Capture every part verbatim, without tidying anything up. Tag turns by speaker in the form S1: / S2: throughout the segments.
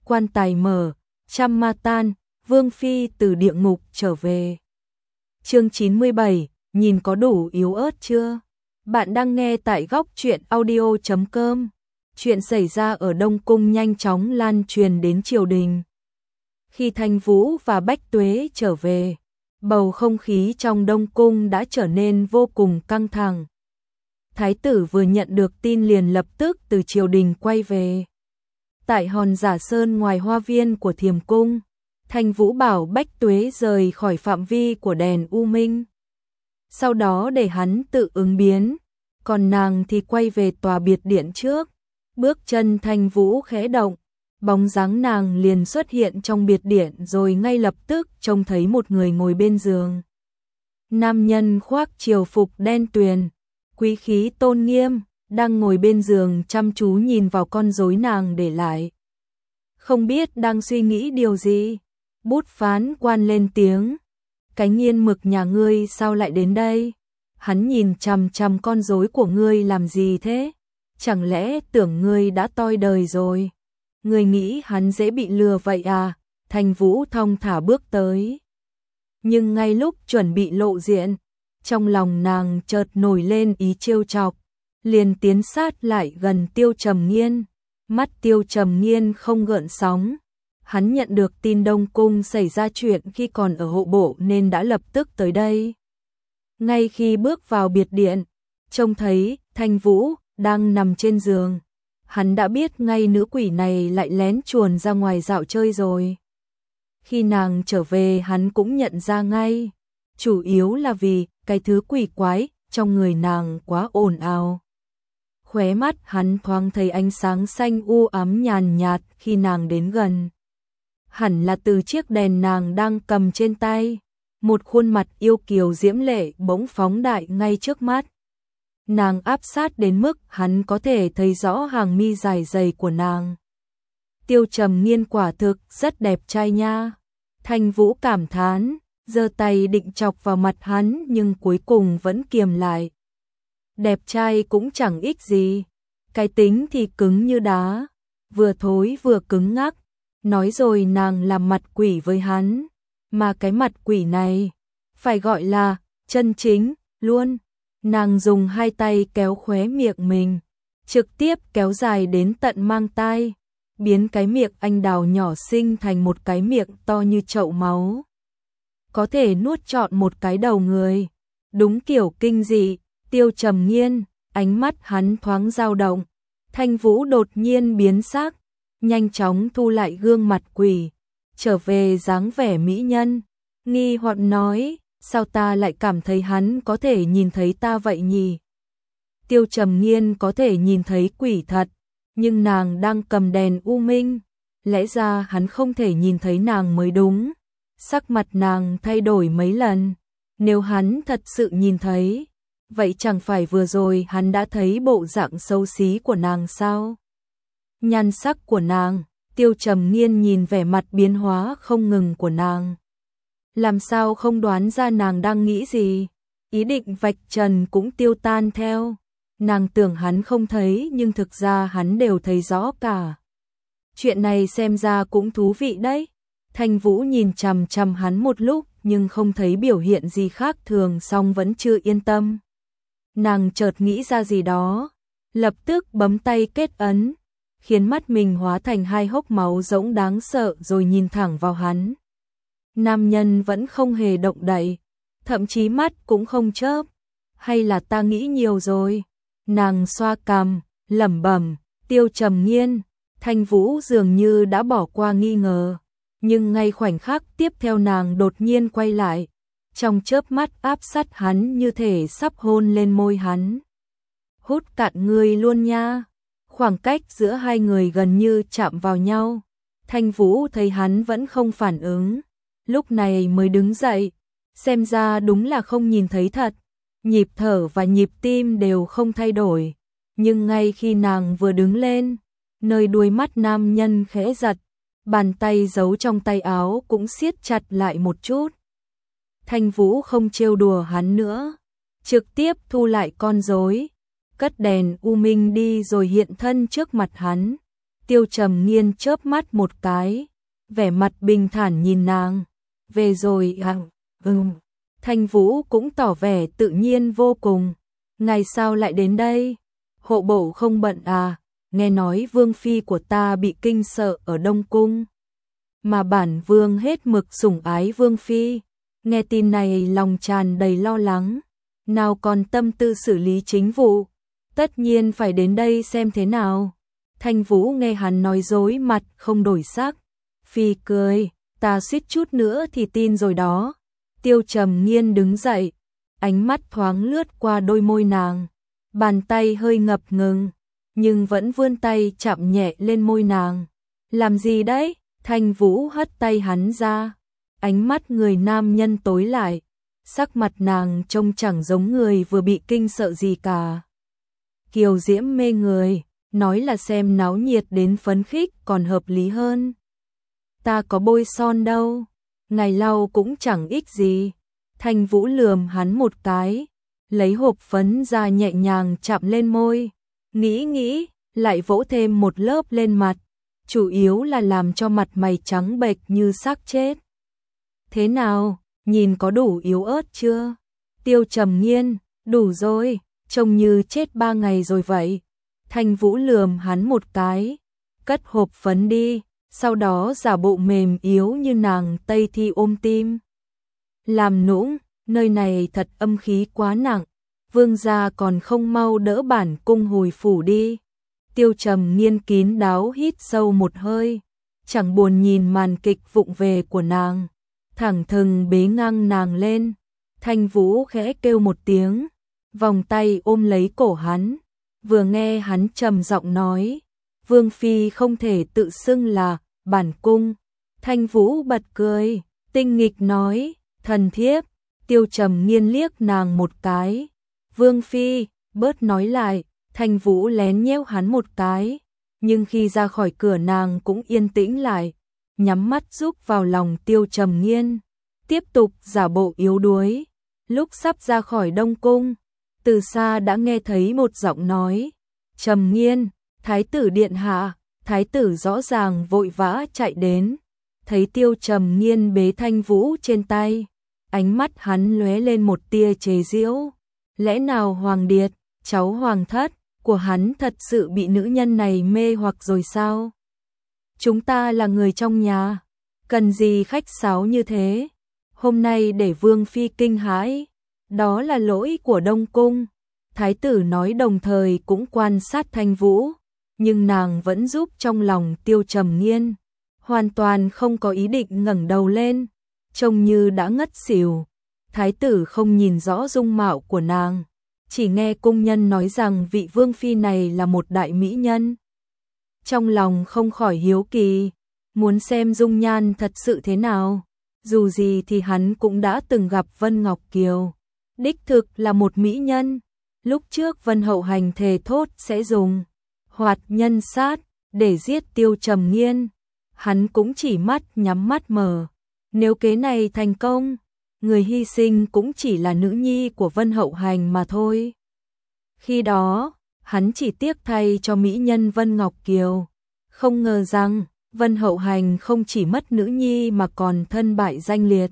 S1: quan tài mở, trăm ma tan, Vương Phi từ địa ngục trở về. Chương chín mươi bảy, nhìn có đủ yếu ớt chưa? Bạn đang nghe tại góc truyện audio chấm com. Chuyện xảy ra ở Đông Cung nhanh chóng lan truyền đến triều đình. Khi Thanh Vũ và Bách Tuế trở về, bầu không khí trong Đông Cung đã trở nên vô cùng căng thẳng. Thái tử vừa nhận được tin liền lập tức từ triều đình quay về. Tại hòn Giả Sơn ngoài hoa viên của Thiềm Cung, Thanh Vũ bảo Bách Tuế rời khỏi phạm vi của đèn U Minh. Sau đó để hắn tự ứng biến, còn nàng thì quay về tòa biệt điện trước. Bước chân Thanh Vũ khẽ động, bóng dáng nàng liền xuất hiện trong biệt điện rồi ngay lập tức trông thấy một người ngồi bên giường. Nam nhân khoác triều phục đen tuyền, quý khí tôn nghiêm, đang ngồi bên giường chăm chú nhìn vào con rối nàng để lại. Không biết đang suy nghĩ điều gì, bút phán quan lên tiếng. Cái nghiên mực nhà ngươi sao lại đến đây? Hắn nhìn chằm chằm con rối của ngươi làm gì thế? Chẳng lẽ tưởng ngươi đã toi đời rồi? Ngươi nghĩ hắn dễ bị lừa vậy à? Thanh Vũ thong thả bước tới. Nhưng ngay lúc chuẩn bị lộ diện, trong lòng nàng chợt nổi lên ý trêu chọc, liền tiến sát lại gần Tiêu Trầm Nghiên. Mắt Tiêu Trầm Nghiên không gợn sóng. Hắn nhận được tin Đông Cung xảy ra chuyện khi còn ở hộ bộ nên đã lập tức tới đây. Ngay khi bước vào biệt điện, trông thấy Thanh Vũ đang nằm trên giường, hắn đã biết ngay nữ quỷ này lại lén chuồn ra ngoài dạo chơi rồi. Khi nàng trở về hắn cũng nhận ra ngay, chủ yếu là vì cái thứ quỷ quái trong người nàng quá ồn ào. Khóe mắt hắn thoáng thấy ánh sáng xanh u ám nhàn nhạt khi nàng đến gần. Hẳn là từ chiếc đèn nàng đang cầm trên tay, một khuôn mặt yêu kiều diễm lệ bỗng phóng đại ngay trước mắt. Nàng áp sát đến mức hắn có thể thấy rõ hàng mi dài dày của nàng. Tiêu Trầm Nghiên quả thực rất đẹp trai nha. Thanh Vũ cảm thán, giơ tay định chọc vào mặt hắn nhưng cuối cùng vẫn kiềm lại. Đẹp trai cũng chẳng ích gì, cái tính thì cứng như đá, vừa thối vừa cứng ngắc. Nói rồi nàng làm mặt quỷ với hắn, mà cái mặt quỷ này phải gọi là chân chính luôn. Nàng dùng hai tay kéo khóe miệng mình, trực tiếp kéo dài đến tận mang tai, biến cái miệng anh đào nhỏ xinh thành một cái miệng to như chậu máu, có thể nuốt trọn một cái đầu người. Đúng kiểu kinh dị. Tiêu Trầm Nghiên, ánh mắt hắn thoáng dao động. Thanh Vũ đột nhiên biến sắc, nhanh chóng thu lại gương mặt quỷ, trở về dáng vẻ mỹ nhân, nghi hoặc nói, sao ta lại cảm thấy hắn có thể nhìn thấy ta vậy nhỉ? Tiêu Trầm Nghiên có thể nhìn thấy quỷ thật, nhưng nàng đang cầm đèn U Minh, lẽ ra hắn không thể nhìn thấy nàng mới đúng. Sắc mặt nàng thay đổi mấy lần, nếu hắn thật sự nhìn thấy, vậy chẳng phải vừa rồi hắn đã thấy bộ dạng xấu xí của nàng sao? Nhan sắc của nàng, Tiêu Trầm Nghiên nhìn vẻ mặt biến hóa không ngừng của nàng. Làm sao không đoán ra nàng đang nghĩ gì? Ý định vạch trần cũng tiêu tan theo. Nàng tưởng hắn không thấy nhưng thực ra hắn đều thấy rõ cả. Chuyện này xem ra cũng thú vị đấy. Thanh Vũ nhìn chằm chằm hắn một lúc nhưng không thấy biểu hiện gì khác thường, song vẫn chưa yên tâm. Nàng chợt nghĩ ra gì đó, lập tức bấm tay kết ấn, khiến mắt mình hóa thành hai hốc máu rỗng đáng sợ rồi nhìn thẳng vào hắn. Nam nhân vẫn không hề động đậy, thậm chí mắt cũng không chớp. Hay là ta nghĩ nhiều rồi? Nàng xoa cằm, lẩm bẩm. Tiêu Trầm Nghiên, Thanh Vũ dường như đã bỏ qua nghi ngờ, nhưng ngay khoảnh khắc tiếp theo nàng đột nhiên quay lại, trong chớp mắt áp sát hắn như thể sắp hôn lên môi hắn. Hút cạn ngươi luôn nha. Khoảng cách giữa hai người gần như chạm vào nhau. Thanh Vũ thấy hắn vẫn không phản ứng, lúc này mới đứng dậy, xem ra đúng là không nhìn thấy thật. Nhịp thở và nhịp tim đều không thay đổi, nhưng ngay khi nàng vừa đứng lên, nơi đuôi mắt nam nhân khẽ giật, bàn tay giấu trong tay áo cũng siết chặt lại một chút. Thanh Vũ không trêu đùa hắn nữa, trực tiếp thu lại con rối, cất đèn U Minh đi rồi hiện thân trước mặt hắn. Tiêu Trầm Nghiên chớp mắt một cái, vẻ mặt bình thản nhìn nàng. Về rồi à? Ừm. Thanh Vũ cũng tỏ vẻ tự nhiên vô cùng. Ngày sao lại đến đây? Hộ bộ không bận à? Nghe nói vương phi của ta bị kinh sợ ở Đông Cung. Mà bản vương hết mực sủng ái vương phi. Nghe tin này lòng tràn đầy lo lắng. Nào còn tâm tư xử lý chính vụ. Tất nhiên phải đến đây xem thế nào. Thanh Vũ nghe hắn nói dối mặt không đổi sắc. Phi cười, ta suýt chút nữa thì tin rồi đó. Tiêu Trầm Nghiên đứng dậy, ánh mắt thoáng lướt qua đôi môi nàng. Bàn tay hơi ngập ngừng, nhưng vẫn vươn tay chạm nhẹ lên môi nàng. Làm gì đấy? Thanh Vũ hất tay hắn ra. Ánh mắt người nam nhân tối lại. Sắc mặt nàng trông chẳng giống người vừa bị kinh sợ gì cả. Kiều diễm mê người, nói là xem náo nhiệt đến phấn khích còn hợp lý hơn. Ta có bôi son đâu, ngày lau cũng chẳng ích gì. Thanh Vũ lườm hắn một cái, lấy hộp phấn ra nhẹ nhàng chạm lên môi. Nghĩ nghĩ, lại vỗ thêm một lớp lên mặt, chủ yếu là làm cho mặt mày trắng bệch như xác chết. Thế nào, nhìn có đủ yếu ớt chưa? Tiêu Trầm Nghiên, đủ rồi, trông như chết ba ngày rồi vậy. Thanh Vũ lườm hắn một cái, cất hộp phấn đi, sau đó giả bộ mềm yếu như nàng Tây Thi ôm tim. Làm nũng, nơi này thật âm khí quá nặng, vương gia còn không mau đỡ bản cung hồi phủ đi. Tiêu Trầm Nghiên kín đáo hít sâu một hơi, chẳng buồn nhìn màn kịch vụng về của nàng, thẳng thừng bế ngang nàng lên. Thanh Vũ khẽ kêu một tiếng, vòng tay ôm lấy cổ hắn, vừa nghe hắn trầm giọng nói, vương phi không thể tự xưng là bản cung. Thanh Vũ bật cười, tinh nghịch nói, thần thiếp. Tiêu Trầm Nghiên liếc nàng một cái, vương phi, bớt nói lại. Thanh Vũ lén nhéo hắn một cái, nhưng khi ra khỏi cửa nàng cũng yên tĩnh lại, nhắm mắt rúc vào lòng Tiêu Trầm Nghiên, tiếp tục giả bộ yếu đuối. Lúc sắp ra khỏi Đông Cung, từ xa đã nghe thấy một giọng nói, Trầm Nghiên, thái tử điện hạ. Thái tử rõ ràng vội vã chạy đến, thấy Tiêu Trầm Nghiên bế Thanh Vũ trên tay, ánh mắt hắn lóe lên một tia chế giễu. Lẽ nào Hoàng Điệt, cháu Hoàng thất của hắn thật sự bị nữ nhân này mê hoặc rồi sao? Chúng ta là người trong nhà, cần gì khách sáo như thế? Hôm nay để vương phi kinh hãi, đó là lỗi của Đông Cung. Thái tử nói đồng thời cũng quan sát Thanh Vũ, nhưng nàng vẫn giúp trong lòng Tiêu Trầm Nghiên, hoàn toàn không có ý định ngẩng đầu lên, trông như đã ngất xỉu. Thái tử không nhìn rõ dung mạo của nàng, chỉ nghe cung nhân nói rằng vị vương phi này là một đại mỹ nhân. Trong lòng không khỏi hiếu kỳ, muốn xem dung nhan thật sự thế nào. Dù gì thì hắn cũng đã từng gặp Vân Ngọc Kiều, đích thực là một mỹ nhân. Lúc trước Vân Hậu Hành thề thốt sẽ dùng hoạt nhân sát để giết Tiêu Trầm Nghiên, hắn cũng chỉ mắt nhắm mắt mở. Nếu kế này thành công, người hy sinh cũng chỉ là nữ nhi của Vân Hậu Hành mà thôi. Khi đó, hắn chỉ tiếc thay cho mỹ nhân Vân Ngọc Kiều, không ngờ rằng Vân Hậu Hành không chỉ mất nữ nhi mà còn thân bại danh liệt.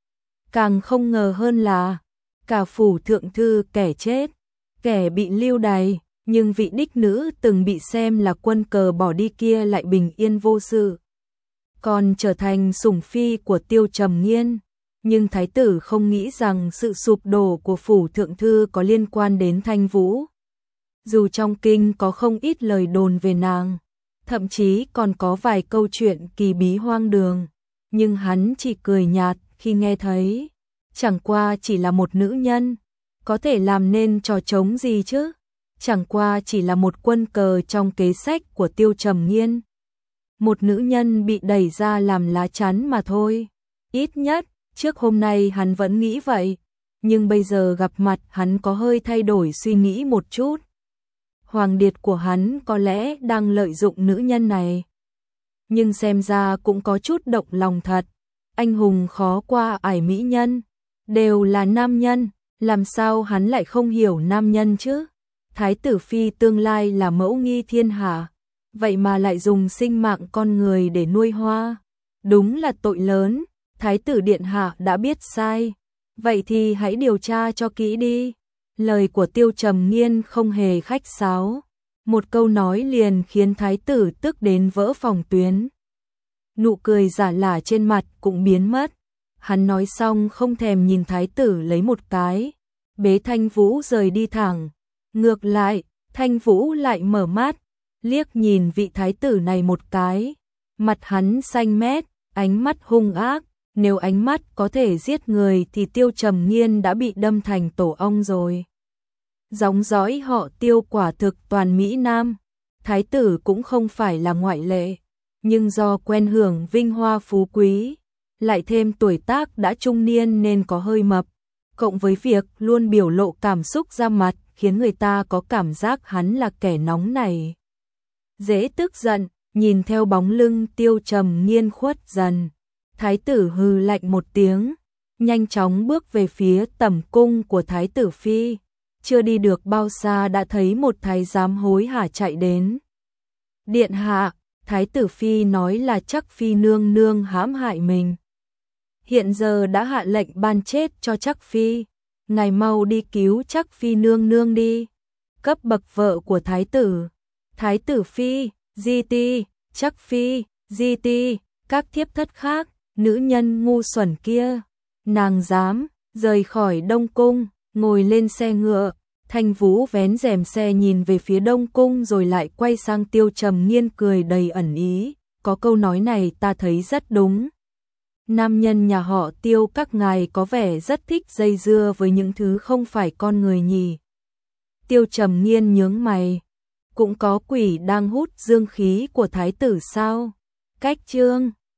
S1: Càng không ngờ hơn là cả phủ thượng thư kẻ chết, kẻ bị lưu đày, nhưng vị đích nữ từng bị xem là quân cờ bỏ đi kia lại bình yên vô sự, còn trở thành sủng phi của Tiêu Trầm Nghiên. Nhưng thái tử không nghĩ rằng sự sụp đổ của phủ thượng thư có liên quan đến Thanh Vũ. Dù trong kinh có không ít lời đồn về nàng, thậm chí còn có vài câu chuyện kỳ bí hoang đường, nhưng hắn chỉ cười nhạt khi nghe thấy. Chẳng qua chỉ là một nữ nhân, có thể làm nên trò trống gì chứ? Chẳng qua chỉ là một quân cờ trong kế sách của Tiêu Trầm Nghiên. Một nữ nhân bị đẩy ra làm lá chắn mà thôi. Ít nhất, trước hôm nay hắn vẫn nghĩ vậy, nhưng bây giờ gặp mặt hắn có hơi thay đổi suy nghĩ một chút. Hoàng Điệt của hắn có lẽ đang lợi dụng nữ nhân này, nhưng xem ra cũng có chút động lòng thật. Anh hùng khó qua ải mỹ nhân, đều là nam nhân, làm sao hắn lại không hiểu nam nhân chứ? Thái tử phi tương lai là mẫu nghi thiên hạ, vậy mà lại dùng sinh mạng con người để nuôi hoa. Đúng là tội lớn, Thái tử điện hạ đã biết sai. Vậy thì hãy điều tra cho kỹ đi. Lời của Tiêu Trầm Nghiên không hề khách sáo. Một câu nói liền khiến Thái tử tức đến vỡ phòng tuyến. Nụ cười giả lả trên mặt cũng biến mất. Hắn nói xong không thèm nhìn Thái tử lấy một cái, bế Thanh Vũ rời đi thẳng. Ngược lại, Thanh Vũ lại mở mắt, liếc nhìn vị Thái tử này một cái. Mặt hắn xanh mét, ánh mắt hung ác. Nếu ánh mắt có thể giết người thì Tiêu Trầm Nghiên đã bị đâm thành tổ ong rồi. Dòng dõi họ Tiêu quả thực toàn Mỹ Nam. Thái tử cũng không phải là ngoại lệ. Nhưng do quen hưởng vinh hoa phú quý, lại thêm tuổi tác đã trung niên nên có hơi mập. Cộng với việc luôn biểu lộ cảm xúc ra mặt khiến người ta có cảm giác hắn là kẻ nóng này. Dễ tức giận, nhìn theo bóng lưng Tiêu Trầm Nghiên khuất dần. Thái tử hừ lạnh một tiếng, nhanh chóng bước về phía tẩm cung của Thái tử Phi. Chưa đi được bao xa đã thấy một thái giám hối hả chạy đến. Điện hạ, Thái tử Phi nói là Trắc Phi nương nương hãm hại mình. Hiện giờ đã hạ lệnh ban chết cho Trắc Phi. Ngài mau đi cứu Trắc Phi nương nương đi. Cấp bậc vợ của Thái tử. Thái tử Phi, Di Ti, Trắc Phi, Di Ti, các thiếp thất khác. Nữ nhân ngu xuẩn kia, nàng dám rời khỏi Đông Cung, ngồi lên xe ngựa. Thanh Vũ vén rèm xe nhìn về phía Đông Cung rồi lại quay sang Tiêu Trầm Nghiên cười đầy ẩn ý. Có câu nói này ta thấy rất đúng. Nam nhân nhà họ Tiêu các ngài có vẻ rất thích dây dưa với những thứ không phải con người nhỉ. Tiêu Trầm Nghiên nhướng mày. Cũng có quỷ đang hút dương khí của Thái tử sao? Cách chương